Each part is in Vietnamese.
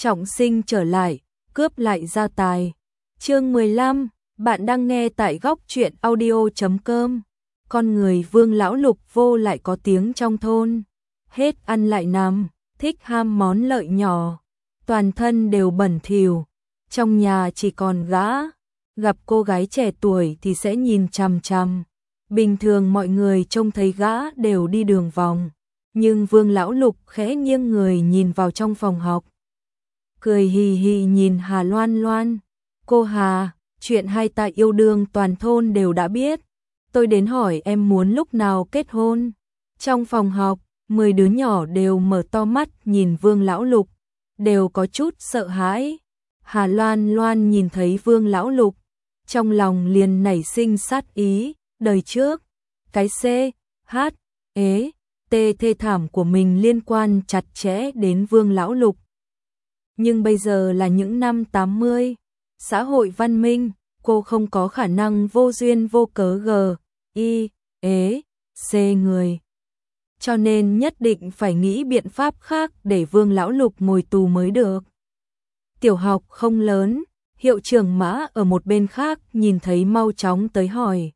trọng sinh trở lại, cướp lại gia tài. Chương 15, bạn đang nghe tại góc truyện audio.com. Con người Vương lão lục vô lại có tiếng trong thôn, hết ăn lại nằm, thích ham món lợi nhỏ, toàn thân đều bẩn thỉu, trong nhà chỉ còn gã, gặp cô gái trẻ tuổi thì sẽ nhìn chằm chằm. Bình thường mọi người trông thấy gã đều đi đường vòng, nhưng Vương lão lục khẽ nghiêng người nhìn vào trong phòng học, cười hì hì nhìn Hà Loan Loan. Cô Hà, chuyện hai ta yêu đương toàn thôn đều đã biết. Tôi đến hỏi em muốn lúc nào kết hôn. Trong phòng học, 10 đứa nhỏ đều mở to mắt nhìn Vương lão lục, đều có chút sợ hãi. Hà Loan Loan nhìn thấy Vương lão lục, trong lòng liền nảy sinh sát ý. Đời trước, cái C, H, ế, T thê thảm của mình liên quan chặt chẽ đến Vương lão lục. Nhưng bây giờ là những năm 80, xã hội văn minh, cô không có khả năng vô duyên vô cớ G, I, ế, C người. Cho nên nhất định phải nghĩ biện pháp khác để Vương lão lục ngồi tù mới được. Tiểu học không lớn, hiệu trưởng Mã ở một bên khác nhìn thấy mau chóng tới hỏi.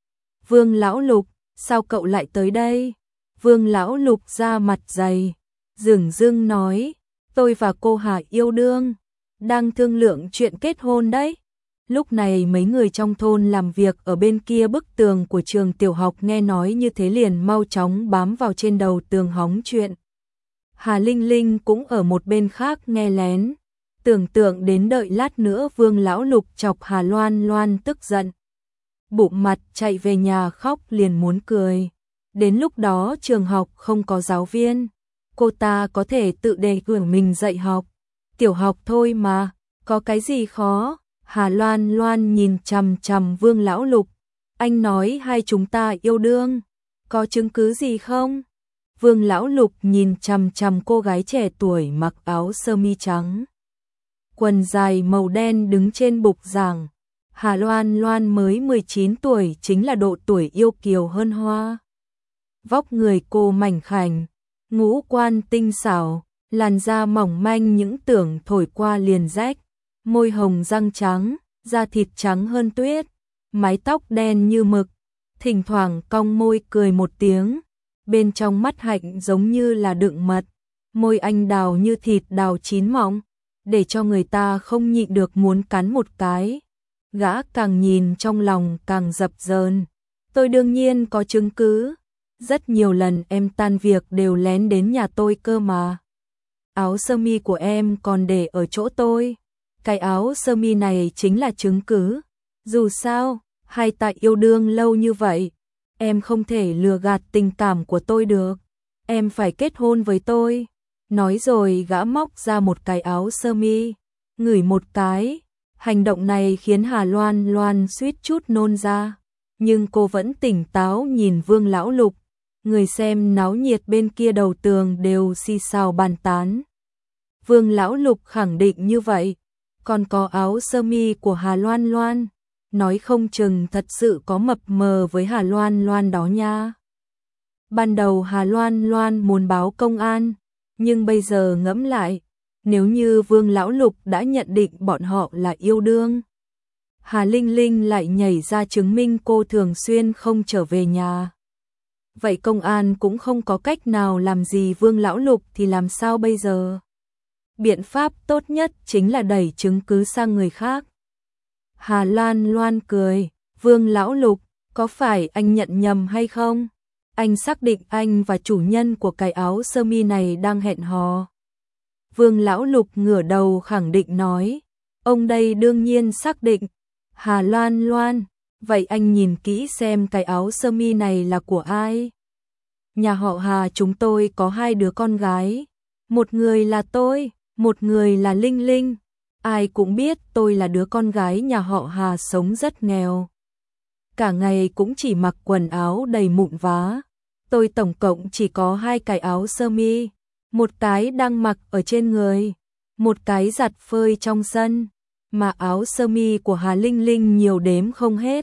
Vương lão lục, sao cậu lại tới đây? Vương lão lục ra mặt dày, dửng dưng nói, tôi và cô Hà yêu đương, đang thương lượng chuyện kết hôn đấy. Lúc này mấy người trong thôn làm việc ở bên kia bức tường của trường tiểu học nghe nói như thế liền mau chóng bám vào trên đầu tường hóng chuyện. Hà Linh Linh cũng ở một bên khác nghe lén, tưởng tượng đến đợi lát nữa Vương lão lục chọc Hà Loan Loan tức giận, bụng mặt chạy về nhà khóc liền muốn cười. Đến lúc đó trường học không có giáo viên, cô ta có thể tự đề cử mình dạy học. Tiểu học thôi mà, có cái gì khó? Hà Loan Loan nhìn chằm chằm Vương lão lục, anh nói hai chúng ta yêu đương, có chứng cứ gì không? Vương lão lục nhìn chằm chằm cô gái trẻ tuổi mặc áo sơ mi trắng, quần dài màu đen đứng trên bục giảng. Hà Loan Loan mới 19 tuổi, chính là độ tuổi yêu kiều hơn hoa. Vóc người cô mảnh khảnh, ngũ quan tinh xảo, làn da mỏng manh những tưởng thổi qua liền rách, môi hồng răng trắng, da thịt trắng hơn tuyết, mái tóc đen như mực, thỉnh thoảng cong môi cười một tiếng, bên trong mắt hạnh giống như là đựng mật, môi anh đào như thịt đào chín mọng, để cho người ta không nhịn được muốn cắn một cái. Gã càng nhìn trong lòng càng dập dờn. Tôi đương nhiên có chứng cứ. Rất nhiều lần em tan việc đều lén đến nhà tôi cơ mà. Áo sơ mi của em còn để ở chỗ tôi. Cái áo sơ mi này chính là chứng cứ. Dù sao, hai ta yêu đương lâu như vậy, em không thể lừa gạt tình cảm của tôi được. Em phải kết hôn với tôi. Nói rồi gã móc ra một cái áo sơ mi, ngửi một cái. Hành động này khiến Hà Loan Loan suýt chút nôn ra, nhưng cô vẫn tỉnh táo nhìn Vương lão lục. Người xem náo nhiệt bên kia đầu tường đều xì xào bàn tán. Vương lão lục khẳng định như vậy, còn có áo sơ mi của Hà Loan Loan, nói không chừng thật sự có mập mờ với Hà Loan Loan đó nha. Ban đầu Hà Loan Loan muốn báo công an, nhưng bây giờ ngẫm lại, nếu như Vương lão lục đã nhận định bọn họ là yêu đương, Hà Linh Linh lại nhảy ra chứng minh cô thường xuyên không trở về nhà. Vậy công an cũng không có cách nào làm gì Vương lão lục thì làm sao bây giờ? Biện pháp tốt nhất chính là đẩy chứng cứ sang người khác. Hà Loan Loan cười, Vương lão lục, có phải anh nhận nhầm hay không? Anh xác định anh và chủ nhân của cái áo sơ mi này đang hẹn hò. Vương lão lục ngửa đầu khẳng định nói, ông đây đương nhiên xác định. Hà Loan Loan, vậy anh nhìn kỹ xem cái áo sơ mi này là của ai? Nhà họ Hà chúng tôi có 2 đứa con gái, một người là tôi, một người là Linh Linh. Ai cũng biết tôi là đứa con gái nhà họ Hà sống rất nghèo. Cả ngày cũng chỉ mặc quần áo đầy mụn vá. Tôi tổng cộng chỉ có 2 cái áo sơ mi, một cái đang mặc ở trên người, một cái giặt phơi trong sân, mà áo sơ mi của Hà Linh Linh nhiều đếm không hết.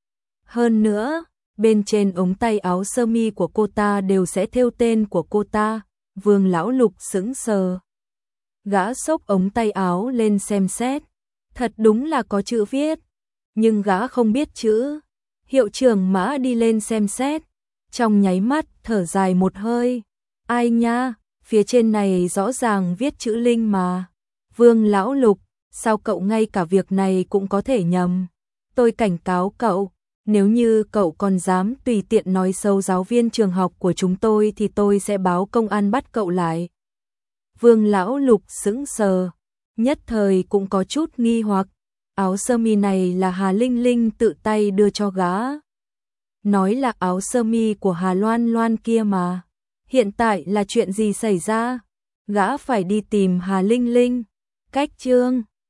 Hơn nữa, bên trên ống tay áo sơ mi của cô ta đều sẽ thêu tên của cô ta. Vương lão lục sững sờ. Gã xốc ống tay áo lên xem xét, thật đúng là có chữ viết, nhưng gã không biết chữ. Hiệu trưởng Mã đi lên xem xét, trong nháy mắt thở dài một hơi, ai nha, phía trên này rõ ràng viết chữ Linh mà. Vương Lão Lục, sao cậu ngay cả việc này cũng có thể nhầm? Tôi cảnh cáo cậu, nếu như cậu còn dám tùy tiện nói xấu giáo viên trường học của chúng tôi thì tôi sẽ báo công an bắt cậu lại. Vương Lão Lục sững sờ, nhất thời cũng có chút nghi hoặc, áo sơ mi này là Hà Linh Linh tự tay đưa cho gã. Nói là áo sơ mi của Hà Loan Loan kia mà. Hiện tại là chuyện gì xảy ra? Gã phải đi tìm Hà Linh Linh. Cách chương